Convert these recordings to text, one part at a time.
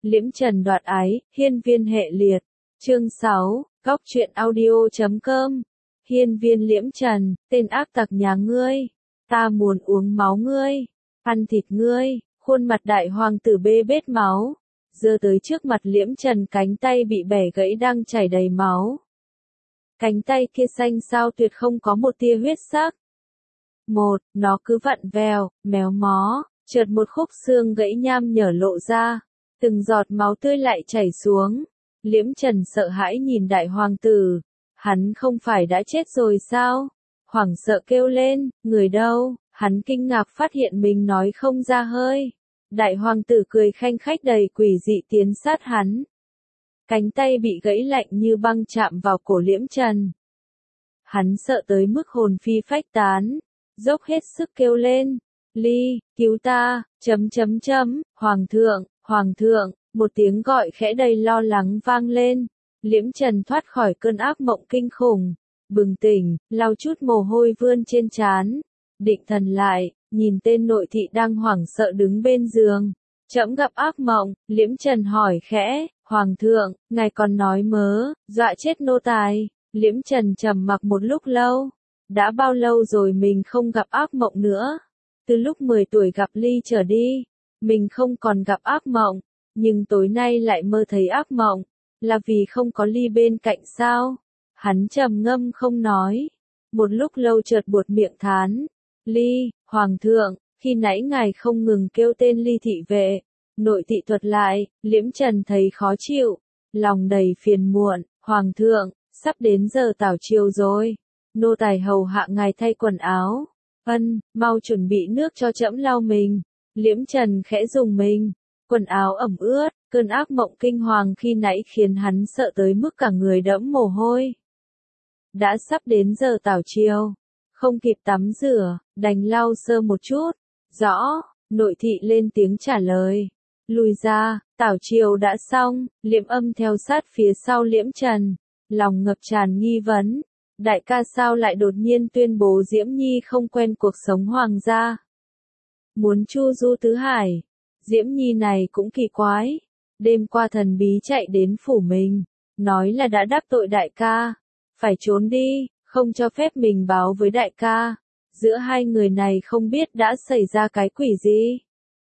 Liễm Trần đoạt ái, hiên viên hệ liệt. Chương 6, góc truyện audio.com. Hiên viên Liễm Trần, tên ác tặc nhà ngươi. Ta muốn uống máu ngươi, ăn thịt ngươi. Khuôn mặt đại hoàng tử bê bết máu. Giơ tới trước mặt Liễm Trần, cánh tay bị bẻ gãy đang chảy đầy máu. Cánh tay kia xanh xao tuyệt, không có một tia huyết sắc. Nó cứ vặn vèo, méo mó, chợt một khúc xương gãy nham nhở lộ ra. Từng giọt máu tươi lại chảy xuống. Liễm Trần sợ hãi nhìn đại hoàng tử. Hắn không phải đã chết rồi sao? Hoảng sợ kêu lên, người đâu? Hắn kinh ngạc phát hiện mình nói không ra hơi. Đại hoàng tử cười khanh khách đầy quỷ dị tiến sát hắn. Cánh tay bị gãy lạnh như băng chạm vào cổ Liễm Trần. Hắn sợ tới mức hồn phi phách tán, dốc hết sức kêu lên, Ly, cứu ta, .. Hoàng thượng, một tiếng gọi khẽ đầy lo lắng vang lên. Liễm Trần thoát khỏi cơn ác mộng kinh khủng, bừng tỉnh, lau chút mồ hôi vươn trên trán, định thần lại, nhìn tên nội thị đang hoảng sợ đứng bên giường. Trẫm gặp ác mộng. Liễm Trần hỏi khẽ, Hoàng thượng, ngài còn nói mớ, dọa chết nô tài. Liễm Trần trầm mặc một lúc lâu. Đã bao lâu rồi mình không gặp ác mộng nữa? Từ lúc 10 tuổi gặp Ly trở đi, mình không còn gặp ác mộng, nhưng tối nay lại mơ thấy ác mộng, là vì không có Ly bên cạnh sao? Hắn trầm ngâm không nói, một lúc lâu chợt buột miệng thán, Ly, Hoàng thượng, khi nãy ngài không ngừng kêu tên Ly thị vệ. Nội thị thuật lại, Liễm Trần thấy khó chịu, lòng đầy phiền muộn, Hoàng thượng, sắp đến giờ tảo triều rồi, nô tài hầu hạ ngài thay quần áo. Mau chuẩn bị nước cho trẫm lau mình. Liễm Trần khẽ dùng mình, quần áo ẩm ướt, cơn ác mộng kinh hoàng khi nãy khiến hắn sợ tới mức cả người đẫm mồ hôi. Đã sắp đến giờ tảo triều, không kịp tắm rửa, đành lau sơ một chút. Rõ, nội thị lên tiếng trả lời. Lùi ra, tảo triều đã xong. Liễm Âm theo sát phía sau Liễm Trần, lòng ngập tràn nghi vấn. Đại ca sao lại đột nhiên tuyên bố Diễm Nhi không quen cuộc sống hoàng gia? Muốn chu du tứ hải. Diễm Nhi này cũng kỳ quái. Đêm qua thần bí chạy đến phủ mình, nói là đã đắc tội đại ca, phải trốn đi, không cho phép mình báo với đại ca. Giữa hai người này không biết đã xảy ra cái quỷ gì.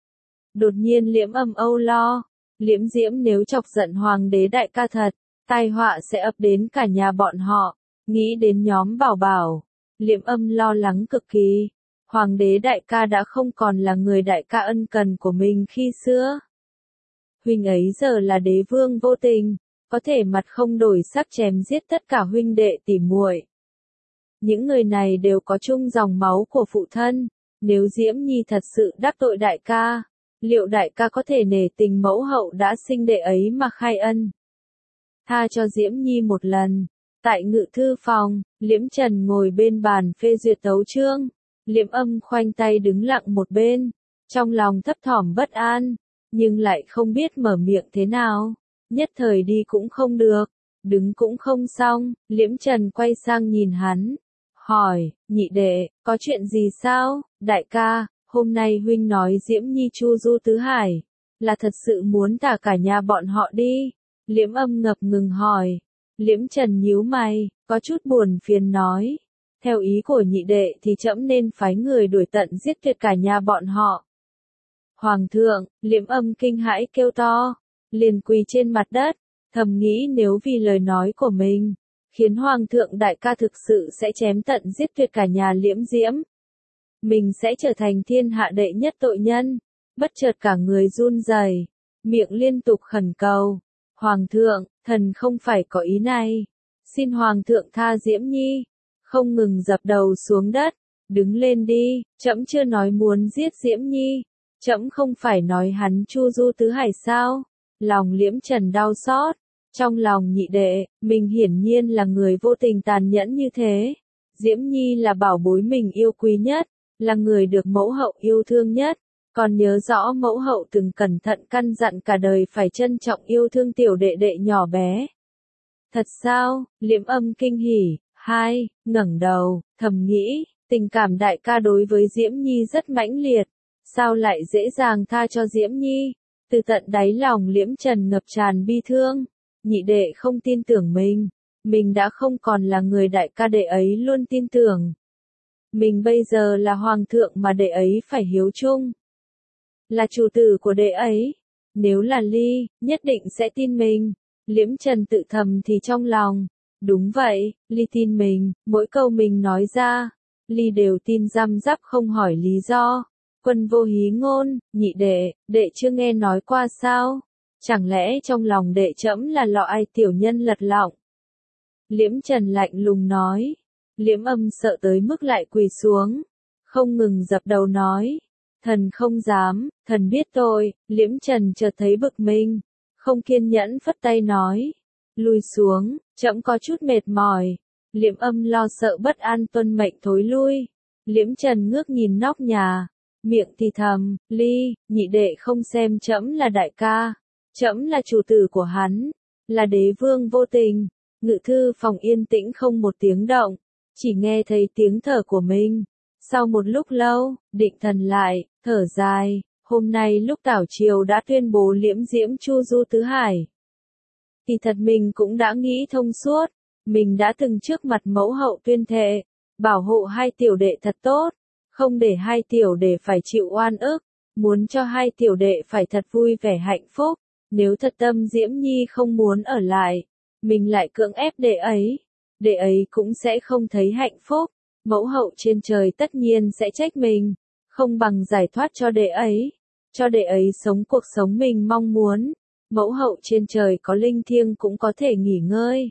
Đột nhiên Liễm Âm âu lo, Liễm Diễm nếu chọc giận hoàng đế đại ca thật, tai họa sẽ ập đến cả nhà bọn họ. Nghĩ đến nhóm Bảo Bảo, Liễm Âm lo lắng cực kỳ. Hoàng đế đại ca đã không còn là người đại ca ân cần của mình khi xưa. Huynh ấy giờ là đế vương vô tình, có thể mặt không đổi sắc chém giết tất cả huynh đệ tỉ muội. Những người này đều có chung dòng máu của phụ thân. Nếu Diễm Nhi thật sự đắc tội đại ca, liệu đại ca có thể nể tình mẫu hậu đã sinh đệ ấy mà khai ân, tha cho Diễm Nhi một lần? Tại ngự thư phòng, Liễm Trần ngồi bên bàn phê duyệt tấu chương. Liễm Âm khoanh tay đứng lặng một bên, trong lòng thấp thỏm bất an, nhưng lại không biết mở miệng thế nào. Nhất thời đi cũng không được, đứng cũng không xong. Liễm Trần quay sang nhìn hắn, hỏi, nhị đệ, có chuyện gì sao? Đại ca, hôm nay huynh nói Diễm Nhi chu du tứ hải, là thật sự muốn thả cả nhà bọn họ đi? Liễm Âm ngập ngừng hỏi. Liễm Trần nhíu mày, có chút buồn phiền nói, theo ý của nhị đệ thì trẫm nên phái người đuổi tận giết tuyệt cả nhà bọn họ. Hoàng thượng, Liễm Âm kinh hãi kêu to, liền quỳ trên mặt đất, thầm nghĩ nếu vì lời nói của mình, khiến Hoàng thượng đại ca thực sự sẽ chém tận giết tuyệt cả nhà Liễm Diễm, mình sẽ trở thành thiên hạ đệ nhất tội nhân. Bất chợt cả người run rẩy, miệng liên tục khẩn cầu, Hoàng thượng, thần không phải có ý này, xin Hoàng thượng tha Diễm Nhi. Không ngừng dập đầu xuống đất, đứng lên đi, trẫm chưa nói muốn giết Diễm Nhi, trẫm không phải nói hắn chu du tứ hải sao? Lòng Liễm Trần đau xót, trong lòng nhị đệ, mình hiển nhiên là người vô tình tàn nhẫn như thế. Diễm Nhi là bảo bối mình yêu quý nhất, là người được mẫu hậu yêu thương nhất. Còn nhớ rõ mẫu hậu từng cẩn thận căn dặn cả đời phải trân trọng yêu thương tiểu đệ đệ nhỏ bé. Thật sao? Liễm Âm kinh hỉ, ngẩng đầu, thầm nghĩ, tình cảm đại ca đối với Diễm Nhi rất mãnh liệt, sao lại dễ dàng tha cho Diễm Nhi? Từ tận đáy lòng Liễm Trần ngập tràn bi thương. Nhị đệ không tin tưởng mình đã không còn là người đại ca đệ ấy luôn tin tưởng. Mình bây giờ là hoàng thượng mà đệ ấy phải hiếu chung. Là chủ tử của đệ ấy. Nếu là Ly, nhất định sẽ tin mình. Liễm Trần tự thầm thì trong lòng. Đúng vậy, Ly tin mình, mỗi câu mình nói ra. Ly đều tin răm rắp không hỏi lý do. Quân vô hí ngôn, nhị đệ chưa nghe nói qua sao? Chẳng lẽ trong lòng đệ trẫm là lọ ai tiểu nhân lật lọng? Liễm Trần lạnh lùng nói. Liễm Âm sợ tới mức lại quỳ xuống. Không ngừng dập đầu nói. Thần không dám, thần biết tội. Liễm Trần chợt thấy bực mình. Không kiên nhẫn phất tay nói. Lùi xuống, trẫm có chút mệt mỏi. Liễm Âm lo sợ bất an tuân mệnh thối lui. Liễm Trần ngước nhìn nóc nhà. Miệng thì thầm, Ly, nhị đệ không xem trẫm là đại ca. Trẫm là chủ tử của hắn. Là đế vương vô tình. Ngự thư phòng yên tĩnh không một tiếng động. Chỉ nghe thấy tiếng thở của mình. Sau một lúc lâu, định thần lại, thở dài. Hôm nay lúc tảo triều đã tuyên bố liễm diễm chu du tứ hải. Thì thật mình cũng đã nghĩ thông suốt. Mình đã từng trước mặt mẫu hậu tuyên thệ. Bảo hộ hai tiểu đệ thật tốt. Không để hai tiểu đệ phải chịu oan ức. Muốn cho hai tiểu đệ phải thật vui vẻ hạnh phúc. Nếu thật tâm Diễm Nhi không muốn ở lại. Mình lại cưỡng ép đệ ấy cũng sẽ không thấy hạnh phúc. Mẫu hậu trên trời tất nhiên sẽ trách mình. Không bằng giải thoát cho đệ ấy. Cho đệ ấy sống cuộc sống mình mong muốn. Mẫu hậu trên trời có linh thiêng cũng có thể nghỉ ngơi.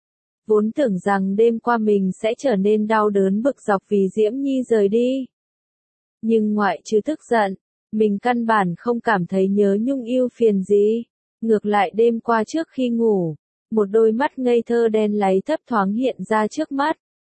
Vốn tưởng rằng đêm qua mình sẽ trở nên đau đớn bực dọc vì Diễm Nhi rời đi. Nhưng ngoại trừ tức giận, mình căn bản không cảm thấy nhớ nhung ưu phiền gì. Ngược lại đêm qua trước khi ngủ, một đôi mắt ngây thơ đen láy thấp thoáng hiện ra trước mắt.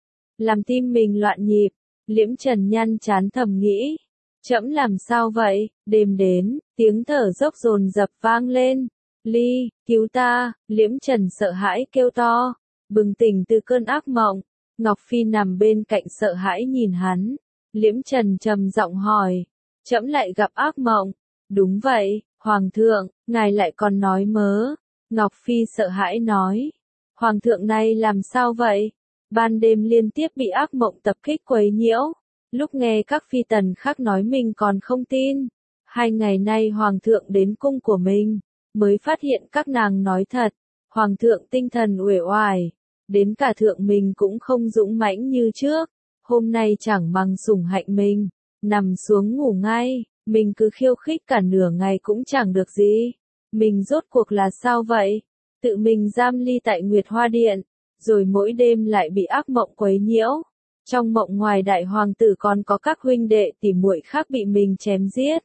Làm tim mình loạn nhịp, Liễm Trần nhăn chán thầm nghĩ. Trẫm làm sao vậy? Đêm đến, tiếng thở dốc dồn dập vang lên. Ly, cứu ta, Liễm Trần sợ hãi kêu to. Bừng tỉnh từ cơn ác mộng, Ngọc Phi nằm bên cạnh sợ hãi nhìn hắn. Liễm Trần trầm giọng hỏi. Trẫm lại gặp ác mộng. Đúng vậy, Hoàng thượng, ngài lại còn nói mớ. Ngọc Phi sợ hãi nói. Hoàng thượng này làm sao vậy? Ban đêm liên tiếp bị ác mộng tập kích quấy nhiễu. Lúc nghe các phi tần khác nói mình còn không tin. 2 ngày nay Hoàng thượng đến cung của mình, mới phát hiện các nàng nói thật. Hoàng thượng tinh thần uể oải. Đến cả thượng mình cũng không dũng mãnh như trước. Hôm nay chẳng bằng sủng hạnh mình. Nằm xuống ngủ ngay. Mình cứ khiêu khích cả nửa ngày cũng chẳng được gì. Mình rốt cuộc là sao vậy? Tự mình giam ly tại Nguyệt Hoa Điện. Rồi mỗi đêm lại bị ác mộng quấy nhiễu. Trong mộng ngoài đại hoàng tử còn có các huynh đệ tỉ muội khác bị mình chém giết.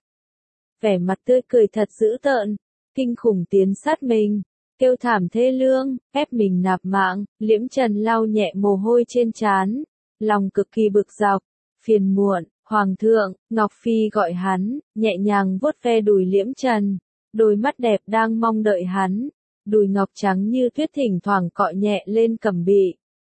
Vẻ mặt tươi cười thật dữ tợn. Kinh khủng tiến sát mình. Kêu thảm thê lương, ép mình nạp mạng. Liễm Trần lau nhẹ mồ hôi trên trán. Lòng cực kỳ bực dọc. Phiền muộn. Hoàng thượng, Ngọc Phi gọi hắn, nhẹ nhàng vuốt ve đùi Liễm Trần. Đôi mắt đẹp đang mong đợi hắn. Đùi ngọc trắng như tuyết thỉnh thoảng cọ nhẹ lên cẩm bị.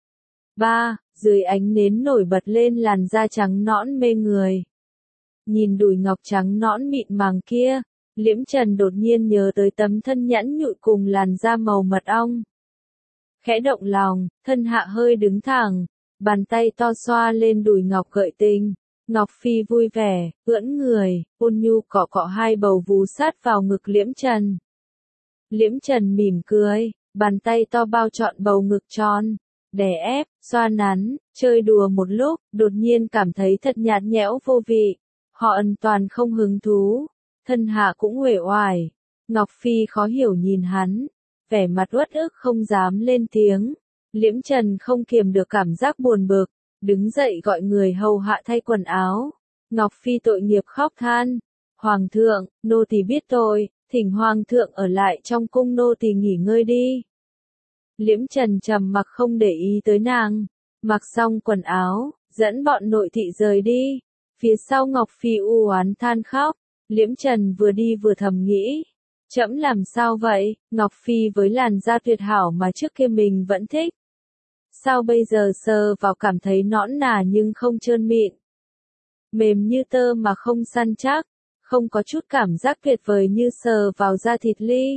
Dưới ánh nến nổi bật lên làn da trắng nõn mê người. Nhìn đùi ngọc trắng nõn mịn màng kia, Liễm Trần đột nhiên nhớ tới tấm thân nhẵn nhụi cùng làn da màu mật ong. Khẽ động lòng, thân hạ hơi đứng thẳng, bàn tay to xoa lên đùi ngọc gợi tình. Ngọc Phi vui vẻ, ưỡn người, ôn nhu cọ cọ hai bầu vú sát vào ngực Liễm Trần. Liễm Trần mỉm cười, bàn tay to bao trọn bầu ngực tròn, đè ép, xoa nắn, chơi đùa một lúc, đột nhiên cảm thấy thật nhạt nhẽo vô vị. Họ ân toàn không hứng thú, thân hạ cũng uể oải. Ngọc Phi khó hiểu nhìn hắn, vẻ mặt uất ức không dám lên tiếng. Liễm Trần không kiềm được cảm giác buồn bực, đứng dậy gọi người hầu hạ thay quần áo. Ngọc Phi tội nghiệp khóc than. Hoàng thượng, nô tỳ biết tội, thỉnh Hoàng thượng ở lại trong cung nô tỳ nghỉ ngơi đi. Liễm Trần trầm mặc không để ý tới nàng. Mặc xong quần áo, dẫn bọn nội thị rời đi. Phía sau Ngọc Phi u oán than khóc. Liễm Trần vừa đi vừa thầm nghĩ. Trẫm làm sao vậy? Ngọc Phi với làn da tuyệt hảo mà trước kia mình vẫn thích. Sao bây giờ sờ vào cảm thấy nõn nà nhưng không trơn mịn. Mềm như tơ mà không săn chắc. không có chút cảm giác tuyệt vời như sờ vào da thịt Ly.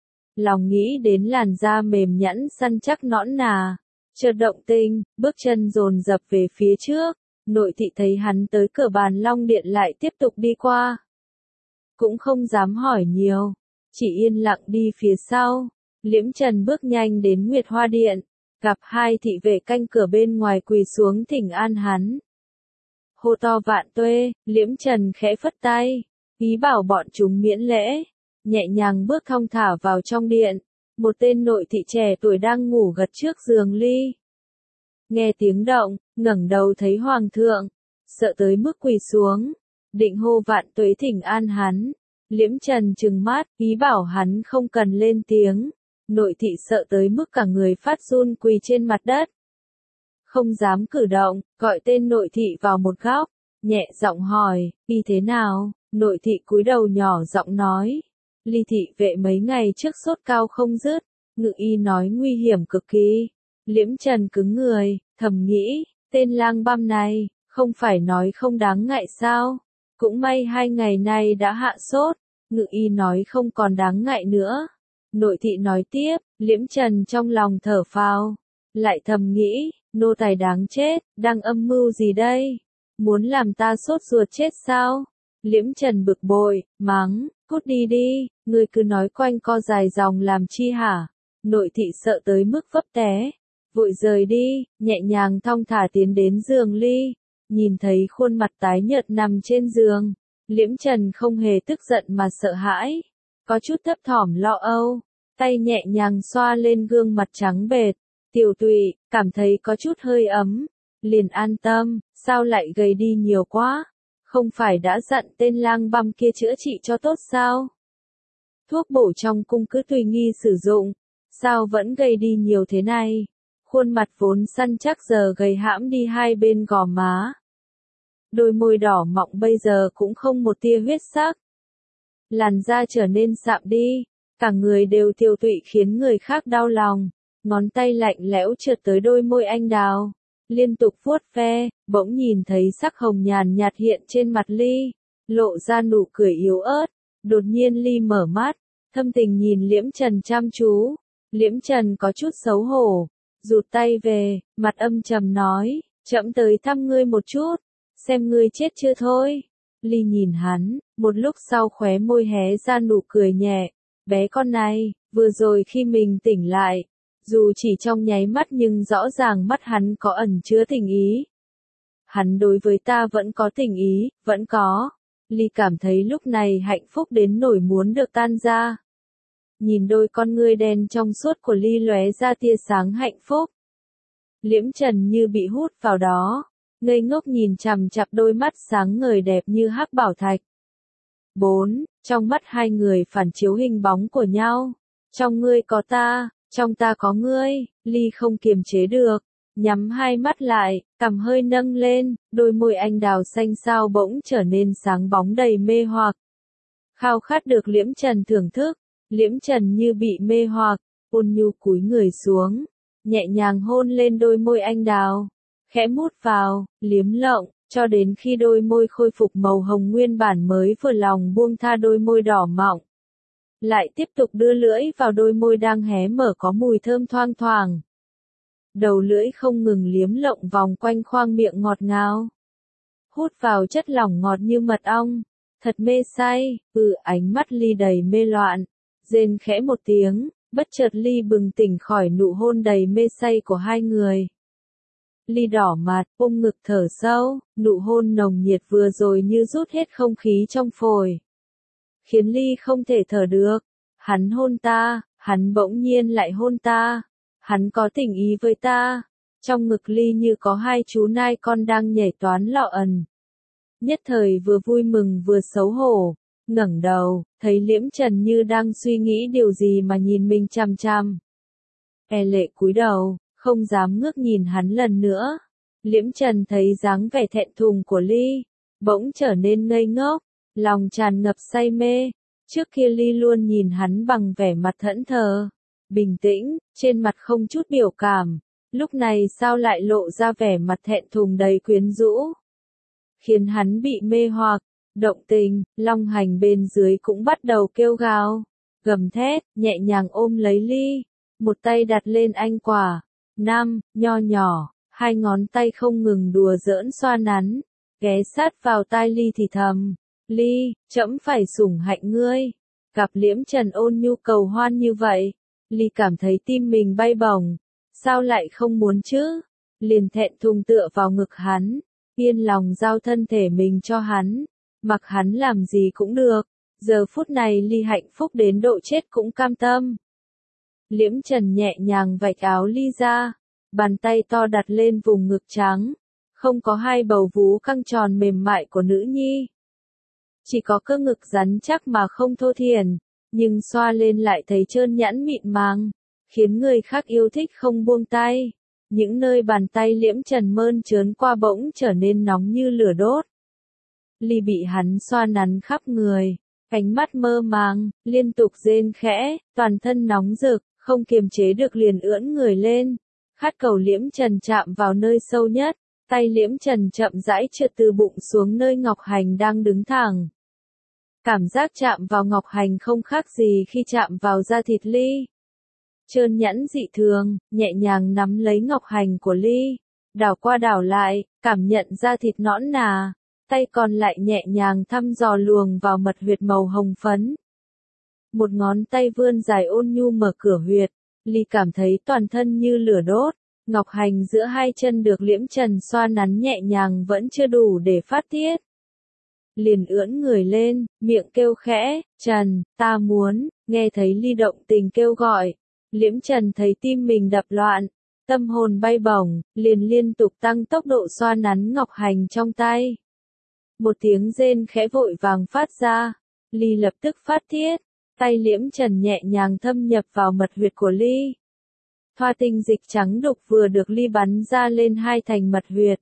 Lòng nghĩ đến làn da mềm nhẵn săn chắc nõn nà, chợt động tình, bước chân dồn dập về phía trước. Nội thị thấy hắn tới cửa bàn long điện lại tiếp tục đi qua. Cũng không dám hỏi nhiều, chỉ yên lặng đi phía sau. Liễm Trần bước nhanh đến Nguyệt Hoa Điện, gặp hai thị vệ canh cửa bên ngoài quỳ xuống thỉnh an hắn. Hô to vạn tuế, Liễm Trần khẽ phất tay, ý bảo bọn chúng miễn lễ, nhẹ nhàng bước thong thả vào trong điện. Một tên nội thị trẻ tuổi đang ngủ gật trước giường Ly. Nghe tiếng động, ngẩng đầu thấy hoàng thượng, sợ tới mức quỳ xuống, định hô vạn tuế thỉnh an hắn. Liễm Trần trừng mắt, ý bảo hắn không cần lên tiếng. Nội thị sợ tới mức cả người phát run quỳ trên mặt đất. Không dám cử động, gọi tên nội thị vào một góc, nhẹ giọng hỏi, y thế nào? Nội thị cúi đầu nhỏ giọng nói, Ly thị vệ mấy ngày trước sốt cao không dứt, ngự y nói nguy hiểm cực kỳ. Liễm Trần cứng người, thầm nghĩ, tên lang băm này, không phải nói không đáng ngại sao? Cũng may 2 ngày nay đã hạ sốt, ngự y nói không còn đáng ngại nữa. Nội thị nói tiếp, Liễm Trần trong lòng thở phào, lại thầm nghĩ, nô tài đáng chết, đang âm mưu gì đây? Muốn làm ta sốt ruột chết sao? Liễm Trần bực bội, mắng, cút đi đi, ngươi cứ nói quanh co dài dòng làm chi hả? Nội thị sợ tới mức vấp té, vội rời đi, nhẹ nhàng thong thả tiến đến giường Ly, nhìn thấy khuôn mặt tái nhợt nằm trên giường, Liễm Trần không hề tức giận mà sợ hãi, có chút thấp thỏm lo âu, tay nhẹ nhàng xoa lên gương mặt trắng bệch, tiểu tụy, cảm thấy có chút hơi ấm, liền an tâm, sao lại gầy đi nhiều quá? Không phải đã dặn tên lang băm kia chữa trị cho tốt sao? Thuốc bổ trong cung cứ tùy nghi sử dụng, sao vẫn gầy đi nhiều thế này? Khuôn mặt vốn săn chắc giờ gầy hãm đi hai bên gò má. Đôi môi đỏ mọng bây giờ cũng không một tia huyết sắc. Làn da trở nên sạm đi, cả người đều tiêu tụy khiến người khác đau lòng. Ngón tay lạnh lẽo trượt tới đôi môi anh đào, liên tục vuốt ve, bỗng nhìn thấy sắc hồng nhàn nhạt hiện trên mặt Ly, lộ ra nụ cười yếu ớt. Đột nhiên Ly mở mắt, thâm tình nhìn Liễm Trần chăm chú. Liễm Trần có chút xấu hổ, rụt tay về, mặt âm trầm nói, trẫm tới thăm ngươi một chút, xem ngươi chết chưa thôi. Ly nhìn hắn, một lúc sau khóe môi hé ra nụ cười nhẹ, bé con này, vừa rồi khi mình tỉnh lại, dù chỉ trong nháy mắt nhưng rõ ràng mắt hắn có ẩn chứa tình ý. Hắn đối với ta vẫn có tình ý, vẫn có. Ly cảm thấy lúc này hạnh phúc đến nỗi muốn được tan ra. Nhìn đôi con ngươi đen trong suốt của Ly lóe ra tia sáng hạnh phúc. Liễm Trần như bị hút vào đó, ngây ngốc nhìn chằm chằm đôi mắt sáng ngời đẹp như hắc bảo thạch. 4. Trong mắt hai người phản chiếu hình bóng của nhau. Trong ngươi có ta, trong ta có ngươi. Ly không kiềm chế được, nhắm hai mắt lại, cằm hơi nâng lên, đôi môi anh đào xanh xao bỗng trở nên sáng bóng đầy mê hoặc. Khao khát được Liễm Trần thưởng thức, Liễm Trần như bị mê hoặc, ôn nhu cúi người xuống, nhẹ nhàng hôn lên đôi môi anh đào, khẽ mút vào, liếm lộng, cho đến khi đôi môi khôi phục màu hồng nguyên bản mới vừa lòng buông tha đôi môi đỏ mọng. Lại tiếp tục đưa lưỡi vào đôi môi đang hé mở có mùi thơm thoang thoảng. Đầu lưỡi không ngừng liếm lộng vòng quanh khoang miệng ngọt ngào. Hút vào chất lỏng ngọt như mật ong, thật mê say, ánh mắt Ly đầy mê loạn, rên khẽ một tiếng, bất chợt Ly bừng tỉnh khỏi nụ hôn đầy mê say của hai người. Ly đỏ mặt, ôm ngực thở sâu, nụ hôn nồng nhiệt vừa rồi như rút hết không khí trong phổi. Khiến Ly không thể thở được. Hắn hôn ta, hắn bỗng nhiên lại hôn ta. Hắn có tình ý với ta. Trong ngực Ly như có hai chú nai con đang nhảy toán lọ ẩn. Nhất thời vừa vui mừng vừa xấu hổ. Ngẩng đầu, thấy Liễm Trần như đang suy nghĩ điều gì mà nhìn mình chằm chằm. E lệ cúi đầu, không dám ngước nhìn hắn lần nữa. Liễm Trần thấy dáng vẻ thẹn thùng của Ly, bỗng trở nên ngây ngốc, lòng tràn ngập say mê. Trước kia Ly luôn nhìn hắn bằng vẻ mặt thẫn thờ, bình tĩnh, trên mặt không chút biểu cảm. Lúc này sao lại lộ ra vẻ mặt thẹn thùng đầy quyến rũ, khiến hắn bị mê hoặc. Động tình, Long Hành bên dưới cũng bắt đầu kêu gào, gầm thét, nhẹ nhàng ôm lấy Ly, một tay đặt lên anh quả, nho nhỏ, hai ngón tay không ngừng đùa giỡn xoa nắn, ghé sát vào tai Ly thì thầm, Ly, trẫm phải sủng hạnh ngươi. Gặp Liễm Trần ôn nhu cầu hoan như vậy, Ly cảm thấy tim mình bay bổng, sao lại không muốn chứ? Liền thẹn thùng tựa vào ngực hắn, yên lòng giao thân thể mình cho hắn, mặc hắn làm gì cũng được. Giờ phút này Ly hạnh phúc đến độ chết cũng cam tâm. Liễm Trần nhẹ nhàng vạch áo Ly ra, bàn tay to đặt lên vùng ngực trắng, không có hai bầu vú căng tròn mềm mại của nữ nhi. Chỉ có cơ ngực rắn chắc mà không thô thiển, nhưng xoa lên lại thấy trơn nhẵn mịn màng, khiến người khác yêu thích không buông tay. Những nơi bàn tay Liễm Trần mơn trớn qua bỗng trở nên nóng như lửa đốt. Ly bị hắn xoa nắn khắp người, ánh mắt mơ màng, liên tục rên khẽ, toàn thân nóng rực, không kiềm chế được liền ưỡn người lên. Khát cầu Liễm Trần chạm vào nơi sâu nhất, tay Liễm Trần chậm rãi trượt từ bụng xuống nơi Ngọc Hành đang đứng thẳng. Cảm giác chạm vào Ngọc Hành không khác gì khi chạm vào da thịt Ly. Trơn nhẵn dị thường, nhẹ nhàng nắm lấy Ngọc Hành của Ly, đảo qua đảo lại, cảm nhận da thịt nõn nà, tay còn lại nhẹ nhàng thăm dò luồng vào mật huyệt màu hồng phấn. Một ngón tay vươn dài ôn nhu mở cửa huyệt, Ly cảm thấy toàn thân như lửa đốt. Ngọc Hành giữa hai chân được Liễm Trần xoa nắn nhẹ nhàng vẫn chưa đủ để phát tiết. Liền ưỡn người lên, miệng kêu khẽ, Trần, ta muốn, nghe thấy Ly động tình kêu gọi. Liễm Trần thấy tim mình đập loạn, tâm hồn bay bổng, liền liên tục tăng tốc độ xoa nắn Ngọc Hành trong tay. Một tiếng rên khẽ vội vàng phát ra, Ly lập tức phát tiết, tay Liễm Trần nhẹ nhàng thâm nhập vào mật huyệt của Ly. Thoa tinh dịch trắng đục vừa được Ly bắn ra lên hai thành mật huyệt.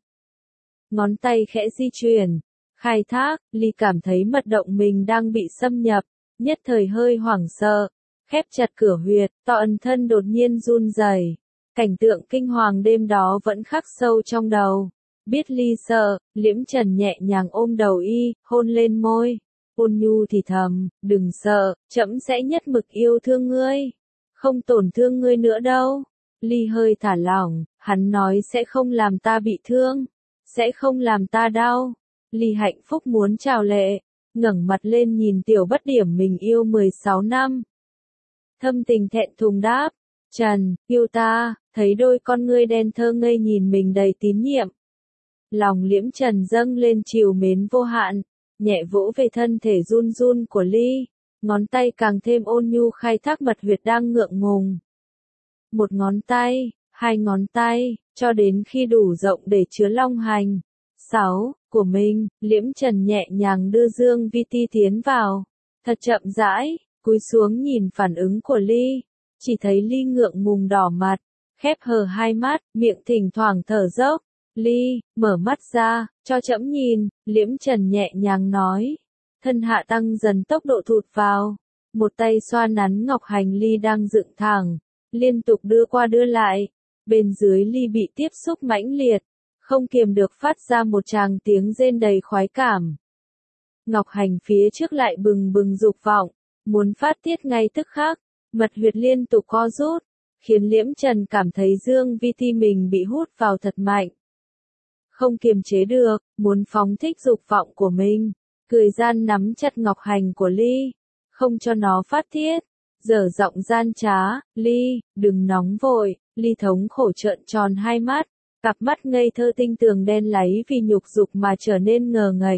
Ngón tay khẽ di chuyển, khai thác, Ly cảm thấy mật động mình đang bị xâm nhập, nhất thời hơi hoảng sợ, khép chặt cửa huyệt, toàn thân đột nhiên run rẩy. Cảnh tượng kinh hoàng đêm đó vẫn khắc sâu trong đầu. Biết Ly sợ, Liễm Trần nhẹ nhàng ôm đầu y, hôn lên môi, ôn nhu thì thầm, đừng sợ, trẫm sẽ nhất mực yêu thương ngươi, không tổn thương ngươi nữa đâu. Ly hơi thả lỏng, hắn nói sẽ không làm ta bị thương, sẽ không làm ta đau. Ly hạnh phúc muốn trào lệ, ngẩng mặt lên nhìn tiểu bất điểm mình yêu 16 năm. Thâm tình thẹn thùng đáp, Trần, yêu ta, thấy đôi con ngươi đen thơ ngây nhìn mình đầy tín nhiệm. Lòng Liễm Trần dâng lên trìu mến vô hạn, nhẹ vỗ về thân thể run run của Ly, ngón tay càng thêm ôn nhu khai thác mật huyệt đang ngượng ngùng. Một ngón tay, hai ngón tay, cho đến khi đủ rộng để chứa long hành. 6. Của mình, Liễm Trần nhẹ nhàng đưa Dương Vi Ti tiến vào, thật chậm rãi, cúi xuống nhìn phản ứng của Ly, chỉ thấy Ly ngượng ngùng đỏ mặt, khép hờ hai mắt, miệng thỉnh thoảng thở dốc. Ly, mở mắt ra, cho trẫm nhìn, Liễm Trần nhẹ nhàng nói. Thân hạ tăng dần tốc độ thụt vào, một tay xoa nắn Ngọc Hành Ly đang dựng thẳng, liên tục đưa qua đưa lại, bên dưới Ly bị tiếp xúc mãnh liệt, không kiềm được phát ra một tràng tiếng rên đầy khoái cảm. Ngọc Hành phía trước lại bừng bừng dục vọng, muốn phát tiết ngay tức khắc, mật huyệt liên tục co rút, khiến Liễm Trần cảm thấy Dương Vi Ti mình bị hút vào thật mạnh. Không kiềm chế được, muốn phóng thích dục vọng của mình, cười gian nắm chặt Ngọc Hành của Ly, không cho nó phát tiết, dở giọng gian trá, Ly, đừng nóng vội. Ly thống khổ trợn tròn hai mắt, cặp mắt ngây thơ tinh tường đen láy vì nhục dục mà trở nên ngờ nghệch.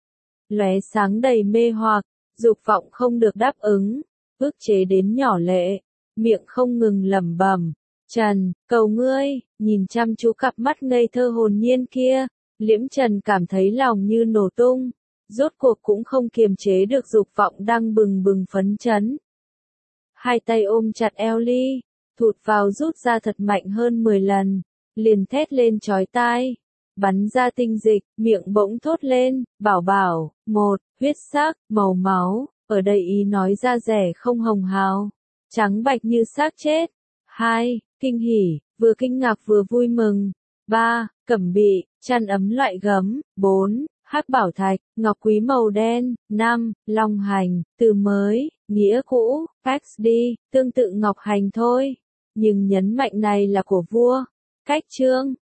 Lóe sáng đầy mê hoặc, dục vọng không được đáp ứng, ức chế đến nhỏ lệ, miệng không ngừng lẩm bẩm, Trần, cầu ngươi, nhìn chăm chú cặp mắt ngây thơ hồn nhiên kia, Liễm Trần cảm thấy lòng như nổ tung, rốt cuộc cũng không kiềm chế được dục vọng đang bừng bừng phấn chấn. Hai tay ôm chặt eo Ly, thụt vào rút ra thật mạnh hơn 10 lần, liền thét lên chói tai, bắn ra tinh dịch, miệng bỗng thốt lên, bảo bảo, 1, huyết sắc, màu máu, ở đây ý nói ra rẻ không hồng hào, trắng bạch như xác chết. 2, kinh hỉ, vừa kinh ngạc vừa vui mừng. 3, cẩm bị, chăn ấm loại gấm. 4, Hắc bảo thạch, ngọc quý màu đen. 5. Long hành, từ mới, nghĩa cũ, XD, tương tự ngọc hành thôi. Nhưng nhấn mạnh này là của vua. Cách chương